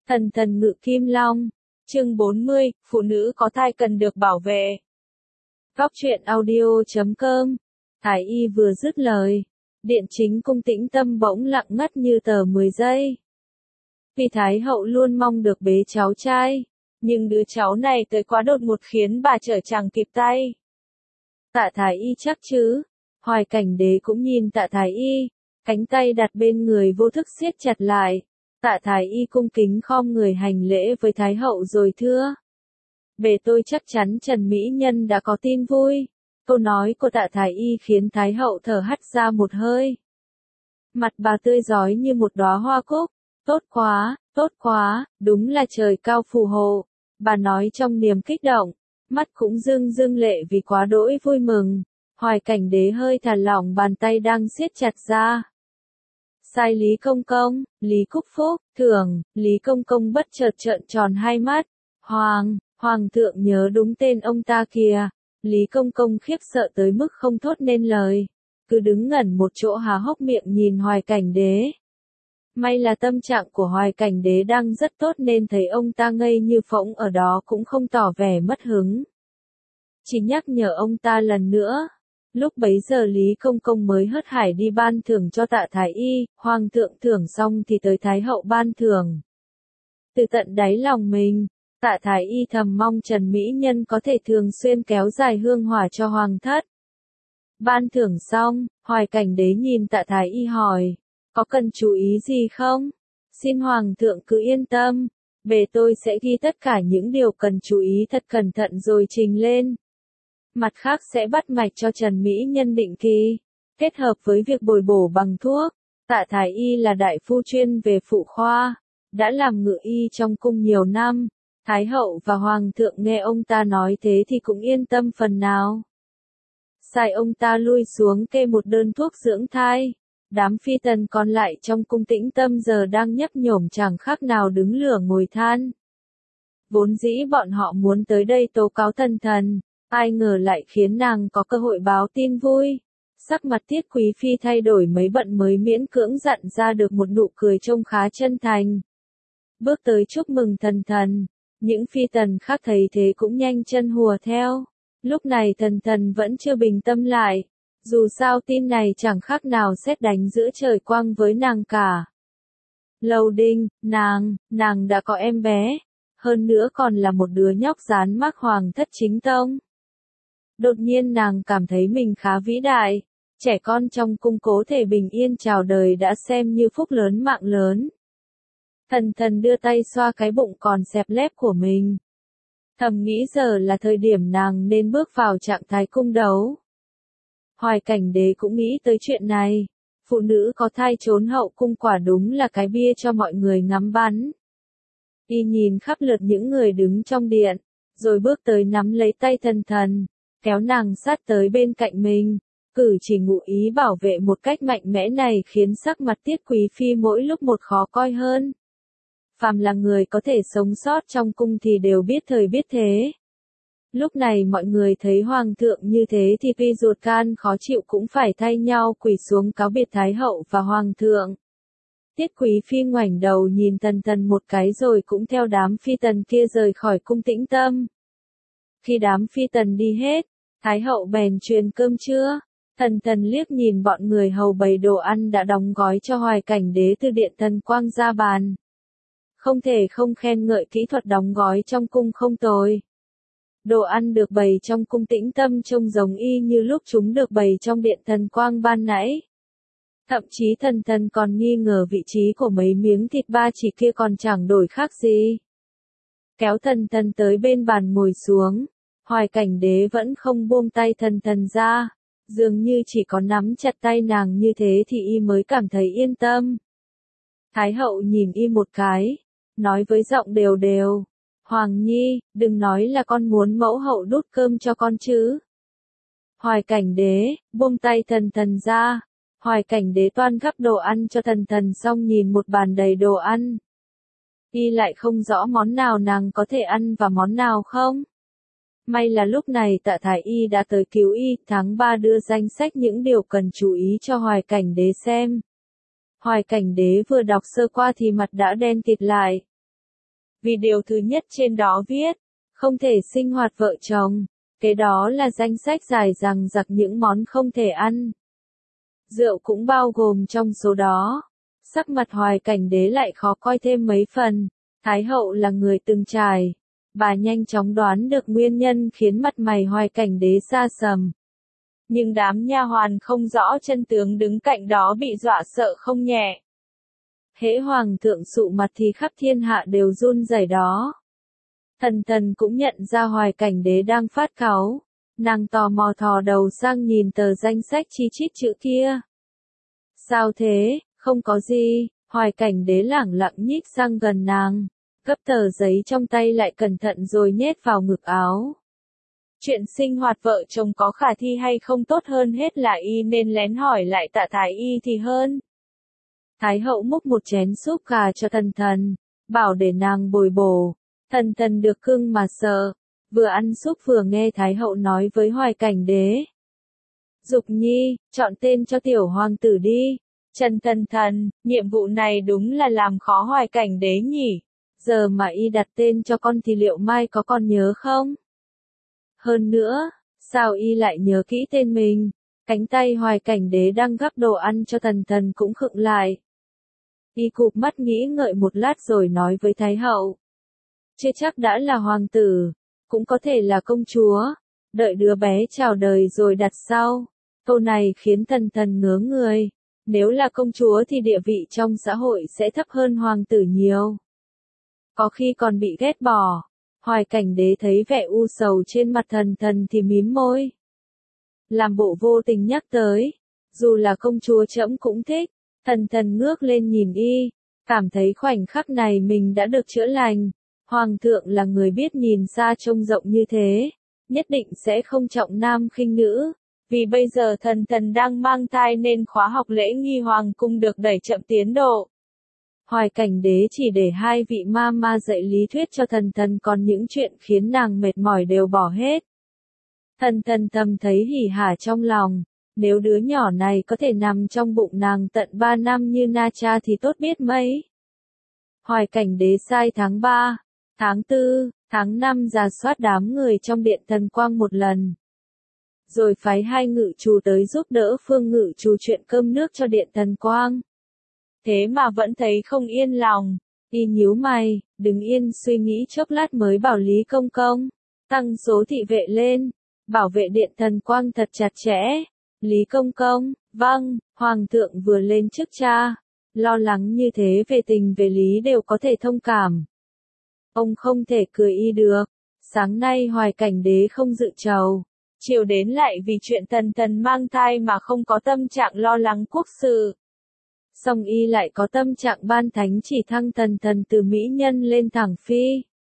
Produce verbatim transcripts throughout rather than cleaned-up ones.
Thần thần ngự kim long. Chương bốn mươi, phụ nữ có thai cần được bảo vệ. Góc truyện audio chấm com. Thái y vừa dứt lời, điện chính cung tĩnh tâm bỗng lặng ngắt như tờ mười giây. Vì Thái hậu luôn mong được bế cháu trai, nhưng đứa cháu này tới quá đột ngột khiến bà trở chẳng kịp tay. Tạ Thái y chắc chứ? Hoài Cảnh Đế cũng nhìn Tạ Thái y, cánh tay đặt bên người vô thức siết chặt lại. Tạ Thái y cung kính khom người hành lễ với Thái hậu rồi thưa. Bề tôi chắc chắn Trần Mỹ Nhân đã có tin vui. Câu nói của Tạ Thái y khiến Thái hậu thở hắt ra một hơi. Mặt bà tươi rói như một đóa hoa cúc. Tốt quá, tốt quá, đúng là trời cao phù hộ. Bà nói trong niềm kích động, mắt cũng rưng rưng lệ vì quá đỗi vui mừng. Hoài Cảnh Đế hơi thả lỏng bàn tay đang siết chặt ra. Sai Lý Công Công, Lý Cúc Phúc, thưởng, Lý Công Công bất chợt trợn tròn hai mắt. Hoàng, Hoàng thượng nhớ đúng tên ông ta kìa. Lý Công Công khiếp sợ tới mức không thốt nên lời. Cứ đứng ngẩn một chỗ há hốc miệng nhìn Hoài Cảnh Đế. May là tâm trạng của Hoài Cảnh Đế đang rất tốt nên thấy ông ta ngây như phỗng ở đó cũng không tỏ vẻ mất hứng. Chỉ nhắc nhở ông ta lần nữa. Lúc bấy giờ Lý Công Công mới hớt hải đi ban thưởng cho Tạ Thái y, Hoàng thượng thưởng xong thì tới Thái hậu ban thưởng. Từ tận đáy lòng mình, Tạ Thái y thầm mong Trần Mỹ Nhân có thể thường xuyên kéo dài hương hỏa cho Hoàng thất. Ban thưởng xong, Hoài Cảnh Đế nhìn Tạ Thái y hỏi, có cần chú ý gì không? Xin Hoàng thượng cứ yên tâm, bề tôi sẽ ghi tất cả những điều cần chú ý thật cẩn thận rồi trình lên. Mặt khác sẽ bắt mạch cho Trần Mỹ Nhân định kỳ, kết hợp với việc bồi bổ bằng thuốc. Tạ Thái y là đại phu chuyên về phụ khoa, đã làm ngự y trong cung nhiều năm. Thái hậu và Hoàng thượng nghe ông ta nói thế thì cũng yên tâm phần nào. Sai ông ta lui xuống kê một đơn thuốc dưỡng thai. Đám phi tần còn lại trong cung Tĩnh Tâm giờ đang nhấp nhổm chẳng khác nào đứng lửa ngồi than. Vốn dĩ bọn họ muốn tới đây tố cáo thần thần, ai ngờ lại khiến nàng có cơ hội báo tin vui. Sắc mặt Tiết Quý Phi thay đổi mấy bận mới miễn cưỡng dặn ra được một nụ cười trông khá chân thành. Bước tới chúc mừng thần thần, những phi tần khác thấy thế cũng nhanh chân hùa theo. Lúc này thần thần vẫn chưa bình tâm lại. Dù sao tin này chẳng khác nào sét đánh giữa trời quang với nàng cả. Lầu Đinh, nàng, nàng đã có em bé. Hơn nữa còn là một đứa nhóc dán mác Hoàng thất chính tông. Đột nhiên nàng cảm thấy mình khá vĩ đại. Trẻ con trong cung cố thể bình yên chào đời đã xem như phúc lớn mạng lớn. Thần thần đưa tay xoa cái bụng còn xẹp lép của mình. Thầm nghĩ giờ là thời điểm nàng nên bước vào trạng thái cung đấu. Hoài Cảnh Đế cũng nghĩ tới chuyện này. Phụ nữ có thai trốn hậu cung quả đúng là cái bia cho mọi người ngắm bắn. Y nhìn khắp lượt những người đứng trong điện, rồi bước tới nắm lấy tay thần thần, kéo nàng sát tới bên cạnh mình. Cử chỉ ngụ ý bảo vệ một cách mạnh mẽ này khiến sắc mặt Tiết Quý Phi mỗi lúc một khó coi hơn. Phàm là người có thể sống sót trong cung thì đều biết thời biết thế. Lúc này mọi người thấy Hoàng thượng như thế thì tuy ruột gan khó chịu cũng phải thay nhau quỳ xuống cáo biệt Thái hậu và Hoàng thượng. Tiết Quý Phi ngoảnh đầu nhìn Thần Thần một cái rồi cũng theo đám phi tần kia rời khỏi cung Tĩnh Tâm. Khi đám phi tần đi hết, Thái hậu bèn truyền cơm trưa. Thần Thần liếc nhìn bọn người hầu bày đồ ăn đã đóng gói cho Hoài Cảnh Đế từ điện thần quang ra bàn. Không thể không khen ngợi kỹ thuật đóng gói trong cung không tồi. Đồ ăn được bày trong cung Tĩnh Tâm trông giống y như lúc chúng được bày trong điện thần quang ban nãy. Thậm chí thần thần còn nghi ngờ vị trí của mấy miếng thịt ba chỉ kia còn chẳng đổi khác gì. Kéo thần thần tới bên bàn ngồi xuống, Hoài Cảnh Đế vẫn không buông tay thần thần ra, dường như chỉ có nắm chặt tay nàng như thế thì y mới cảm thấy yên tâm. Thái hậu nhìn y một cái, nói với giọng đều đều. Hoàng Nhi, đừng nói là con muốn mẫu hậu đút cơm cho con chứ. Hoài Cảnh Đế, buông tay thần thần ra. Hoài Cảnh Đế toan gắp đồ ăn cho thần thần xong nhìn một bàn đầy đồ ăn. Y lại không rõ món nào nàng có thể ăn và món nào không. May là lúc này Tạ Thái y đã tới cứu y, tháng ba đưa danh sách những điều cần chú ý cho Hoài Cảnh Đế xem. Hoài Cảnh Đế vừa đọc sơ qua thì mặt đã đen kịt lại. vì điều thứ nhất trên đó viết, không thể sinh hoạt vợ chồng, kế đó là danh sách dài dằng dặc những món không thể ăn. Rượu cũng bao gồm trong số đó. Sắc mặt Hoài Cảnh Đế lại khó coi thêm mấy phần, Thái hậu là người từng trải. Bà nhanh chóng đoán được nguyên nhân khiến mặt mày Hoài Cảnh Đế xa sầm. Nhưng đám nha hoàn không rõ chân tướng đứng cạnh đó bị dọa sợ không nhẹ. Hễ hoàng thượng sụ mặt thì khắp thiên hạ đều run rẩy đó. Thần thần cũng nhận ra Hoài Cảnh Đế đang phát cáu. Nàng tò mò thò đầu sang nhìn tờ danh sách chi chít chữ kia. Sao thế, không có gì, Hoài Cảnh Đế lẳng lặng nhích sang gần nàng. Gấp tờ giấy trong tay lại cẩn thận rồi nhét vào ngực áo. Chuyện sinh hoạt vợ chồng có khả thi hay không tốt hơn hết là y nên lén hỏi lại Tạ Thái Y thì hơn. Thái hậu múc một chén súp gà cho thần thần, bảo để nàng bồi bổ. Thần thần được cưng mà sợ, vừa ăn súp vừa nghe Thái hậu nói với Hoài Cảnh Đế. Dục nhi, chọn tên cho tiểu hoàng tử đi. Trần thần thần, nhiệm vụ này đúng là làm khó Hoài Cảnh Đế nhỉ. Giờ mà y đặt tên cho con thì liệu mai có còn nhớ không? Hơn nữa, sao y lại nhớ kỹ tên mình? Cánh tay Hoài Cảnh Đế đang gắp đồ ăn cho thần thần cũng khựng lại. Y cụp mắt nghĩ ngợi một lát rồi nói với Thái hậu. Chưa chắc đã là hoàng tử, cũng có thể là công chúa. Đợi đứa bé chào đời rồi đặt sau. Câu này khiến thần thần ngớ người. Nếu là công chúa thì địa vị trong xã hội sẽ thấp hơn hoàng tử nhiều. Có khi còn bị ghét bỏ. Hoài Cảnh Đế thấy vẻ u sầu trên mặt thần thần thì mím môi. Làm bộ vô tình nhắc tới. Dù là công chúa trẫm cũng thích. Thần thần ngước lên nhìn y. Cảm thấy khoảnh khắc này mình đã được chữa lành. Hoàng thượng là người biết nhìn xa trông rộng như thế. Nhất định sẽ không trọng nam khinh nữ. Vì bây giờ thần thần đang mang thai nên khóa học lễ nghi hoàng cung được đẩy chậm tiến độ. Hoài Cảnh Đế chỉ để hai vị ma ma dạy lý thuyết cho thần thần, còn những chuyện khiến nàng mệt mỏi đều bỏ hết. Thần thần thầm thấy hỉ hả trong lòng, nếu đứa nhỏ này có thể nằm trong bụng nàng tận ba năm như Na Cha thì tốt biết mấy. Hoài Cảnh Đế sai tháng ba, tháng tư, tháng năm rà soát đám người trong điện thần quang một lần. Rồi phái hai ngự trù tới giúp đỡ Phương ngự trù chuyện cơm nước cho điện thần quang. Thế mà vẫn thấy không yên lòng. Y nhíu mày, đứng yên suy nghĩ chốc lát mới bảo Lý Công Công tăng số thị vệ lên, bảo vệ điện thần quang thật chặt chẽ. Lý Công Công, vâng, Hoàng thượng vừa lên chức cha, lo lắng như thế về tình về lý đều có thể thông cảm. Ông không thể cười y được. Sáng nay Hoài Cảnh Đế không dự trầu, chiều đến lại vì chuyện thần thần mang thai mà không có tâm trạng lo lắng quốc sự. Song y lại có tâm trạng ban thánh chỉ thăng thần thần từ mỹ nhân lên thẳng phi.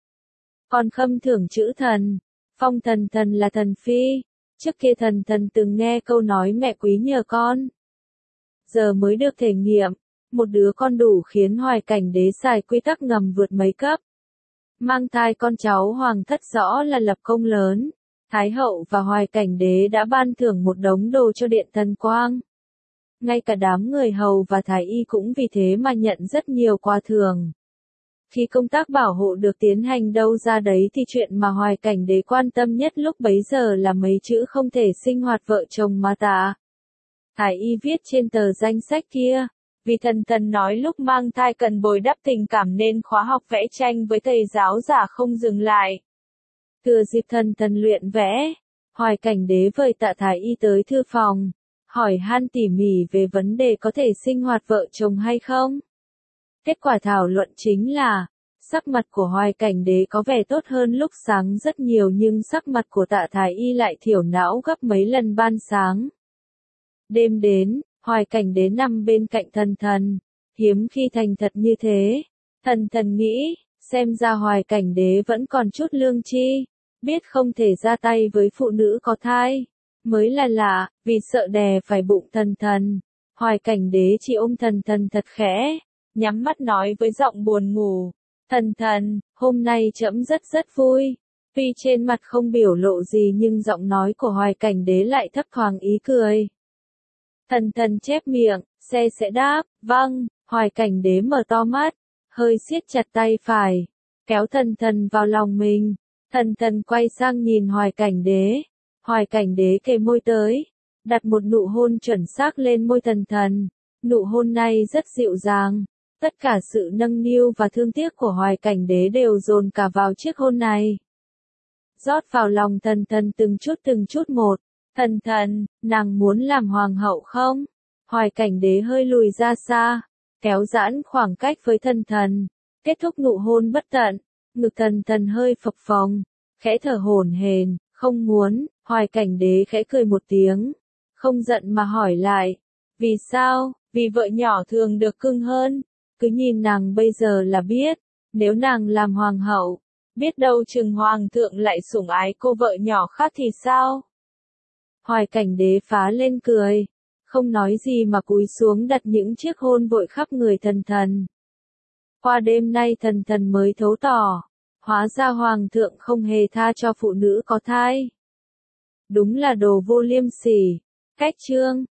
Còn khâm thưởng chữ thần, phong thần thần là thần phi. Trước kia thần thần từng nghe câu nói mẹ quý nhờ con. Giờ mới được thể nghiệm, một đứa con đủ khiến Hoài Cảnh Đế xài quy tắc ngầm vượt mấy cấp. Mang thai con cháu hoàng thất rõ là lập công lớn. Thái hậu và Hoài Cảnh Đế đã ban thưởng một đống đồ cho điện thần quang. Ngay cả đám người hầu và thái y cũng vì thế mà nhận rất nhiều quà thưởng. Khi công tác bảo hộ được tiến hành đâu ra đấy thì chuyện mà Hoài Cảnh Đế quan tâm nhất lúc bấy giờ là mấy chữ không thể sinh hoạt vợ chồng mà tạ. Thái y viết trên tờ danh sách kia, vì thần thần nói lúc mang thai cần bồi đắp tình cảm nên khóa học vẽ tranh với thầy giáo giả không dừng lại. Thừa dịp thần thần luyện vẽ, Hoài Cảnh Đế vời Tạ Thái y tới thư phòng, hỏi han tỉ mỉ về vấn đề có thể sinh hoạt vợ chồng hay không. Kết quả thảo luận chính là, sắc mặt của Hoài Cảnh Đế có vẻ tốt hơn lúc sáng rất nhiều nhưng sắc mặt của Tạ Thái y lại thiểu não gấp mấy lần ban sáng. Đêm đến, Hoài Cảnh Đế nằm bên cạnh thần thần, hiếm khi thành thật như thế. Thần thần nghĩ, xem ra Hoài Cảnh Đế vẫn còn chút lương tri, biết không thể ra tay với phụ nữ có thai. Mới là lạ, vì sợ đè phải bụng thần thần. Hoài Cảnh Đế chỉ ôm thần thần thật khẽ, nhắm mắt nói với giọng buồn ngủ. Thần thần, hôm nay trẫm rất rất vui. Tuy trên mặt không biểu lộ gì nhưng giọng nói của Hoài Cảnh Đế lại thấp thoáng ý cười. Thần thần chép miệng, xe sẽ đáp, vâng. Hoài Cảnh Đế mở to mắt, hơi siết chặt tay phải. kéo thần thần vào lòng mình. Thần thần quay sang nhìn Hoài Cảnh Đế. Hoài Cảnh Đế kề môi tới, đặt một nụ hôn chuẩn xác lên môi thần thần. Nụ hôn này rất dịu dàng. Tất cả sự nâng niu và thương tiếc của Hoài Cảnh Đế đều dồn cả vào chiếc hôn này. Rót vào lòng thần thần từng chút từng chút một. Thần thần, nàng muốn làm hoàng hậu không? Hoài Cảnh Đế hơi lùi ra xa, kéo giãn khoảng cách với thần thần. Kết thúc nụ hôn bất tận, ngực thần thần hơi phập phồng, khẽ thở hổn hển, không muốn. Hoài Cảnh Đế khẽ cười một tiếng, không giận mà hỏi lại. Vì sao? Vì vợ nhỏ thường được cưng hơn. Cứ nhìn nàng bây giờ là biết, nếu nàng làm hoàng hậu, biết đâu chừng hoàng thượng lại sủng ái cô vợ nhỏ khác thì sao? Hoài Cảnh Đế phá lên cười, không nói gì mà cúi xuống đặt những chiếc hôn vội khắp người thần thần. Qua đêm nay thần thần mới thấu tỏ, hóa ra hoàng thượng không hề tha cho phụ nữ có thai. Đúng là đồ vô liêm sỉ. Cách chương